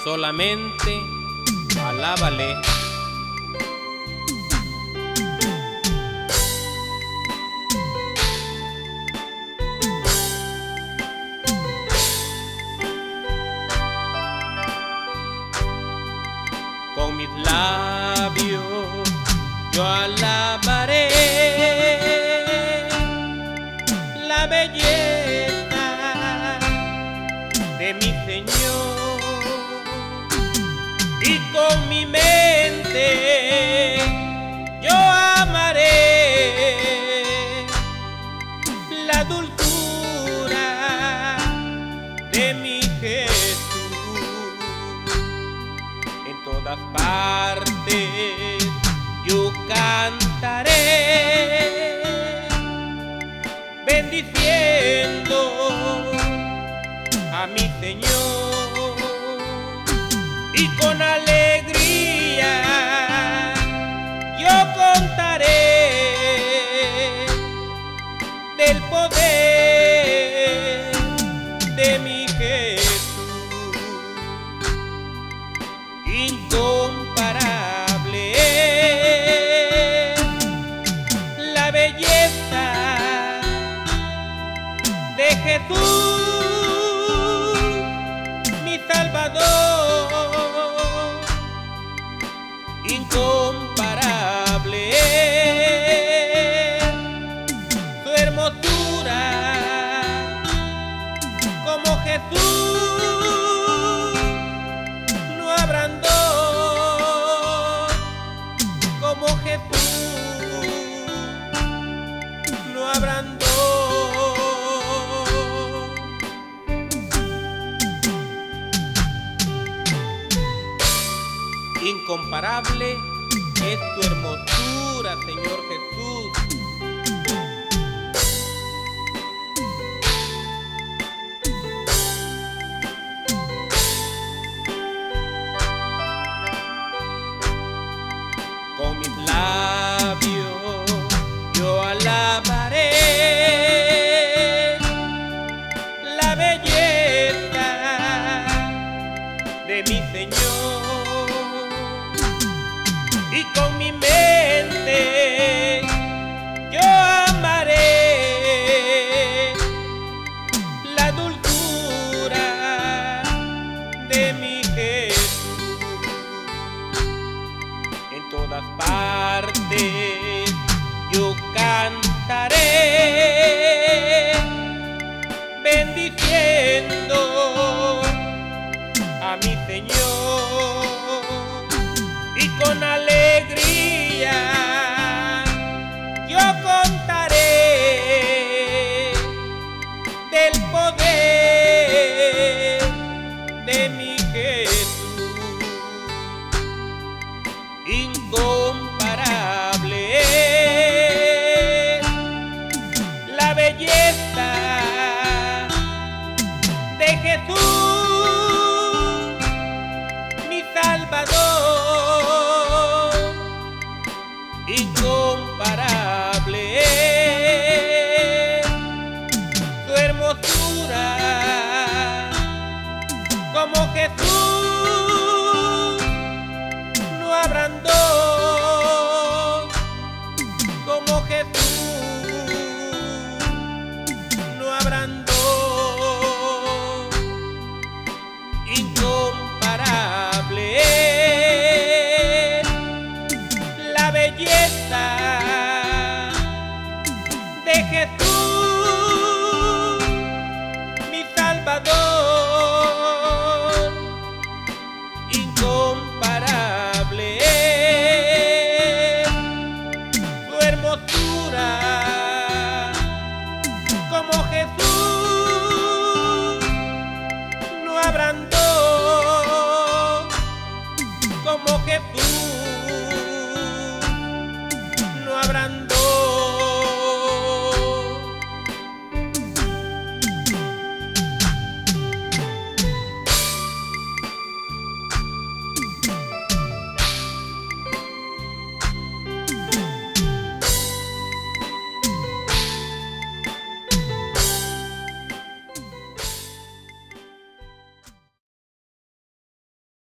solamente alábale. Con mis labios yo alabaré la belleza de mi Señor, y con mi mente yo amaré la dulzura de mi Jesús. En todas partes yo cantaré, bendiciendo a mi Señor, y con alegría yo contaré del poder de mi Jesús. Incomparable la belleza de Jesús, mi Salvador. Incomparable su hermosura, como Jesús no habrán dos, como Jesús no habrán dos. Incomparable es tu hermosura, Señor Jesús. Con mis labios yo alabaré la belleza de mi Señor, y con mi mente yo amaré la dulzura de mi Jesús. En todas partes yo cantaré, bendiciendo a mi Señor, y con alegría yo contaré del poder de mi Jesús. Incomparable la belleza de Jesús, mi Salvador. Incomparable su hermosura, como Jesús no habrán dos, como Jesús no habrán dos. Incomparable la belleza de Jesús,